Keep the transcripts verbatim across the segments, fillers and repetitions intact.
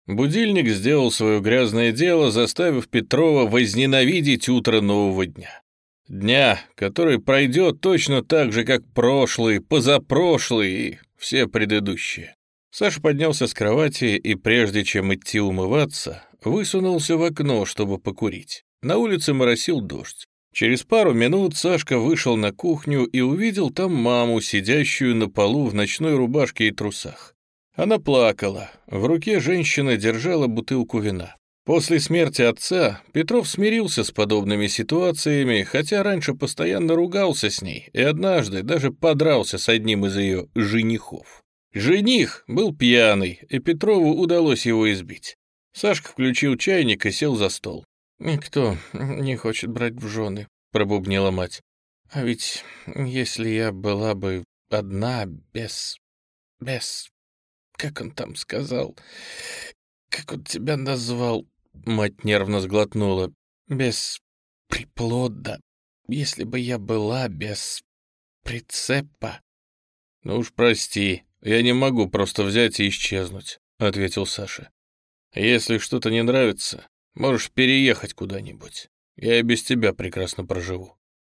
Будильник сделал свое грязное дело, заставив Петрова возненавидеть утро нового дня. Дня, который пройдет точно так же, как прошлый, позапрошлый и все предыдущие. Саша поднялся с кровати и, прежде чем идти умываться, высунулся в окно, чтобы покурить. На улице моросил дождь. Через пару минут Сашка вышел на кухню и увидел там маму, сидящую на полу в ночной рубашке и трусах. Она плакала. В руке женщина держала бутылку вина. После смерти отца Петров смирился с подобными ситуациями, хотя раньше постоянно ругался с ней и однажды даже подрался с одним из ее женихов. Жених был пьяный, и Петрову удалось его избить. Сашка включил чайник и сел за стол. «Никто не хочет брать в жены», — пробубнила мать. «А ведь если я была бы одна, без... без... как он там сказал? Как он тебя назвал?» Мать нервно сглотнула. «Без приплода. Если бы я была без прицепа». «Ну уж прости, я не могу просто взять и исчезнуть», — ответил Саша. «Если что-то не нравится, можешь переехать куда-нибудь. Я и без тебя прекрасно проживу».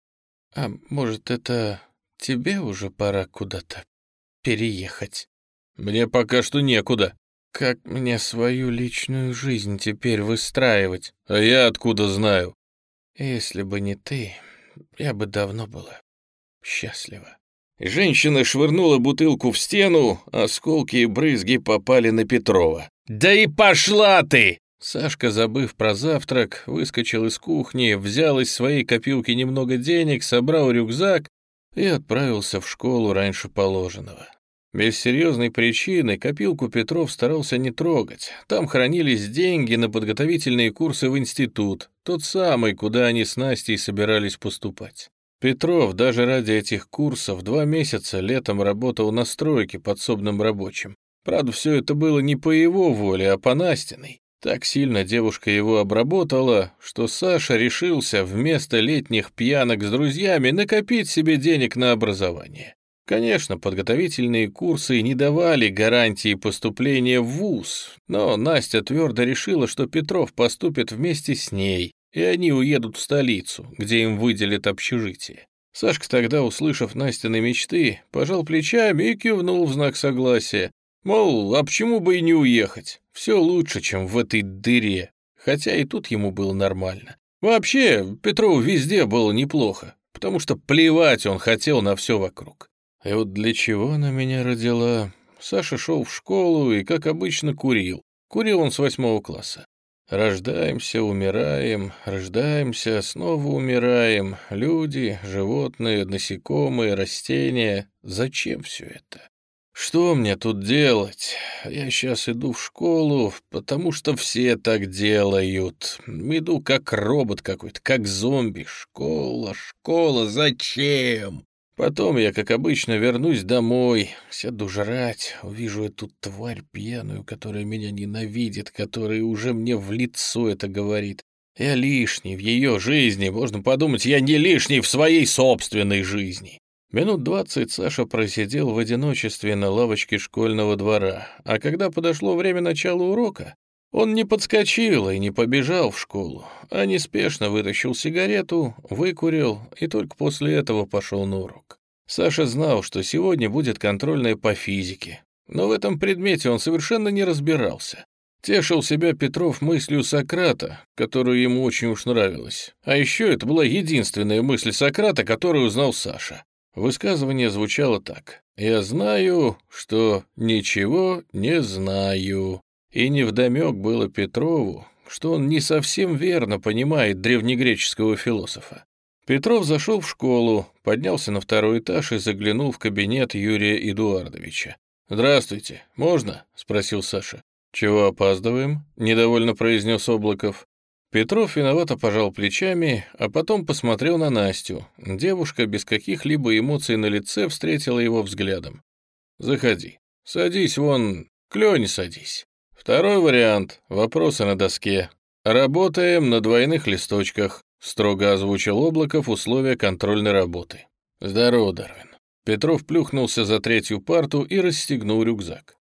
«А может, это тебе уже пора куда-то переехать?» «Мне пока что некуда». «Как мне свою личную жизнь теперь выстраивать?» «А я откуда знаю?» «Если бы не ты, я бы давно была счастлива». Женщина швырнула бутылку в стену, осколки и брызги попали на Петрова. «Да и пошла ты!» Сашка, забыв про завтрак, выскочил из кухни, взял из своей копилки немного денег, собрал рюкзак и отправился в школу раньше положенного. Без серьезной причины копилку Петров старался не трогать. Там хранились деньги на подготовительные курсы в институт, тот самый, куда они с Настей собирались поступать. Петров даже ради этих курсов два месяца летом работал на стройке подсобным рабочим. Правда, все это было не по его воле, а по Настиной. Так сильно девушка его обработала, что Саша решился вместо летних пьянок с друзьями накопить себе денег на образование. Конечно, подготовительные курсы не давали гарантии поступления в вуз, но Настя твердо решила, что Петров поступит вместе с ней, и они уедут в столицу, где им выделят общежитие. Сашка тогда, услышав Настины мечты, пожал плечами и кивнул в знак согласия. Мол, а почему бы и не уехать? Все лучше, чем в этой дыре. Хотя и тут ему было нормально. Вообще, Петрову везде было неплохо, потому что плевать он хотел на все вокруг. И вот для чего она меня родила? Саша шел в школу и, как обычно, курил. Курил он с восьмого класса. Рождаемся, умираем, рождаемся, снова умираем. Люди, животные, насекомые, растения. Зачем все это? Что мне тут делать? Я сейчас иду в школу, потому что все так делают. Иду как робот какой-то, как зомби. Школа, школа, зачем? Потом я, как обычно, вернусь домой, сяду жрать, увижу эту тварь пьяную, которая меня ненавидит, которая уже мне в лицо это говорит. Я лишний в ее жизни, можно подумать, я не лишний в своей собственной жизни. Минут двадцать Саша просидел в одиночестве на лавочке школьного двора, а когда подошло время начала урока, он не подскочил и не побежал в школу, а неспешно вытащил сигарету, выкурил и только после этого пошел на урок. Саша знал, что сегодня будет контрольная по физике, но в этом предмете он совершенно не разбирался. Тешил себя Петров мыслью Сократа, которая ему очень уж нравилась. А еще это была единственная мысль Сократа, которую узнал Саша. Высказывание звучало так: «Я знаю, что ничего не знаю». И невдомек было Петрову, что он не совсем верно понимает древнегреческого философа. Петров зашел в школу, поднялся на второй этаж и заглянул в кабинет Юрия Эдуардовича. «Здравствуйте, можно?» — спросил Саша. «Чего опаздываем?» — недовольно произнес Облаков. Петров виновато пожал плечами, а потом посмотрел на Настю. Девушка без каких-либо эмоций на лице встретила его взглядом. «Заходи. Садись вон, к Лене садись. Второй вариант. Вопросы на доске. Работаем на двойных листочках», — строго озвучил Облаков условия контрольной работы. «Здорово, Дарвин». Петров плюхнулся за третью парту и расстегнул рюкзак.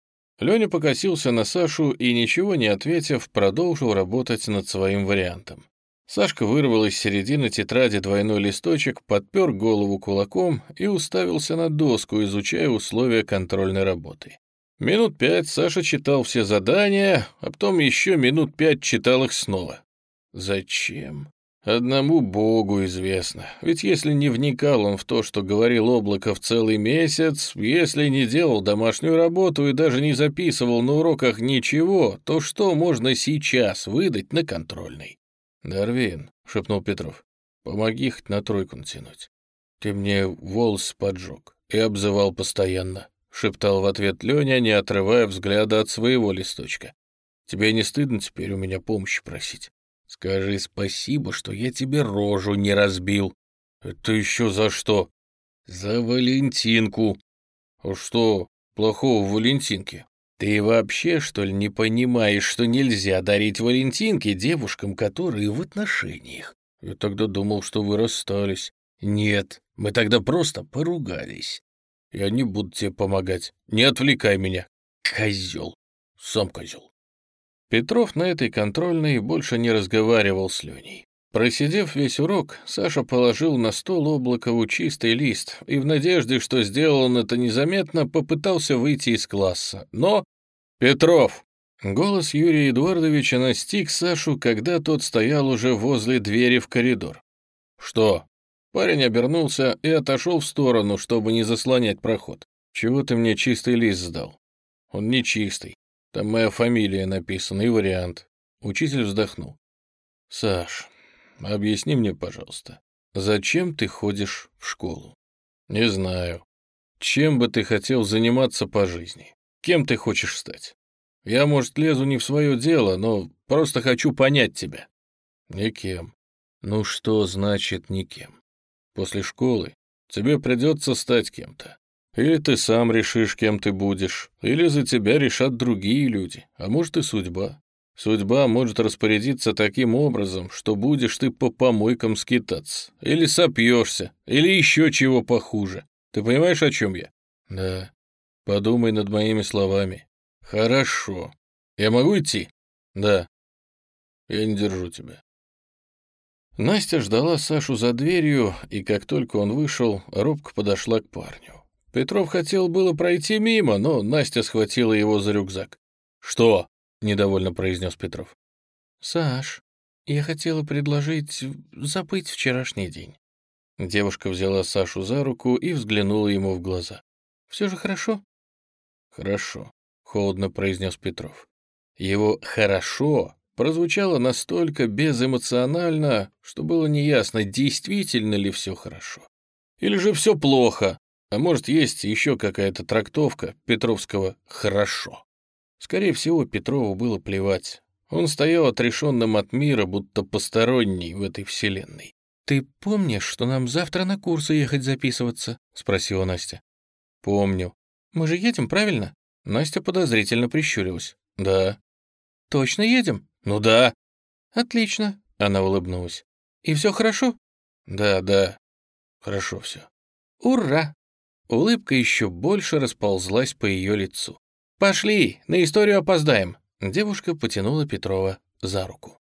Леня покосился на Сашу и, ничего не ответив, продолжил работать над своим вариантом. Сашка вырвал из середины тетради двойной листочек, подпер голову кулаком и уставился на доску, изучая условия контрольной работы. Минут пять Саша читал все задания, а потом еще минут пять читал их снова. Зачем? Одному Богу известно. Ведь если не вникал он в то, что говорил Облаков целый месяц, если не делал домашнюю работу и даже не записывал на уроках ничего, то что можно сейчас выдать на контрольной? «Дарвин», — шепнул Петров, — «помоги хоть на тройку натянуть. Ты мне волосы поджег и обзывал постоянно», — шептал в ответ Леня, не отрывая взгляда от своего листочка. «Тебе не стыдно теперь у меня помощи просить? Скажи спасибо, что я тебе рожу не разбил». «Это еще за что?» «За Валентинку». «А что плохого в Валентинке?» «Ты вообще, что ли, не понимаешь, что нельзя дарить валентинки девушкам, которые в отношениях?» «Я тогда думал, что вы расстались». «Нет, мы тогда просто поругались». «Я не буду тебе помогать. Не отвлекай меня». «Козел. Сам козел». Петров на этой контрольной больше не разговаривал с Леней. Просидев весь урок, Саша положил на стол Облакову чистый лист и в надежде, что сделал он это незаметно, попытался выйти из класса. Но... «Петров!» Голос Юрия Эдуардовича настиг Сашу, когда тот стоял уже возле двери в коридор. «Что?» Парень обернулся и отошел в сторону, чтобы не заслонять проход. «Чего ты мне чистый лист сдал?» «Он не чистый. Там моя фамилия написана и вариант». Учитель вздохнул. «Саш, объясни мне, пожалуйста, зачем ты ходишь в школу?» «Не знаю. Чем бы ты хотел заниматься по жизни? Кем ты хочешь стать? Я, может, лезу не в свое дело, но просто хочу понять тебя». «Никем». «Ну что значит никем? После школы тебе придется стать кем-то. Или ты сам решишь, кем ты будешь, или за тебя решат другие люди, а может и судьба. Судьба может распорядиться таким образом, что будешь ты по помойкам скитаться, или сопьешься, или еще чего похуже. Ты понимаешь, о чем я?» «Да. Подумай над моими словами». «Хорошо. Я могу идти?» «Да. Я не держу тебя». Настя ждала Сашу за дверью, и как только он вышел, робко подошла к парню. Петров хотел было пройти мимо, но Настя схватила его за рюкзак. «Что?» — недовольно произнес Петров. «Саш, я хотела предложить забыть вчерашний день». Девушка взяла Сашу за руку и взглянула ему в глаза. «Все же хорошо?» «Хорошо», — холодно произнес Петров. Его «хорошо» прозвучало настолько безэмоционально, что было неясно, действительно ли все хорошо. Или же все плохо, а может, есть еще какая-то трактовка петровского «хорошо». Скорее всего, Петрову было плевать. Он стоял отрешенным от мира, будто посторонний в этой вселенной. «Ты помнишь, что нам завтра на курсы ехать записываться?» — спросила Настя. «Помню». «Мы же едем, правильно?» Настя подозрительно прищурилась. «Да». «Точно едем?» «Ну да». «Отлично», — она улыбнулась. «И все хорошо?» «Да, да, хорошо все». «Ура!» Улыбка еще больше расползлась по ее лицу. «Пошли, на историю опоздаем!» Девушка потянула Петрова за руку.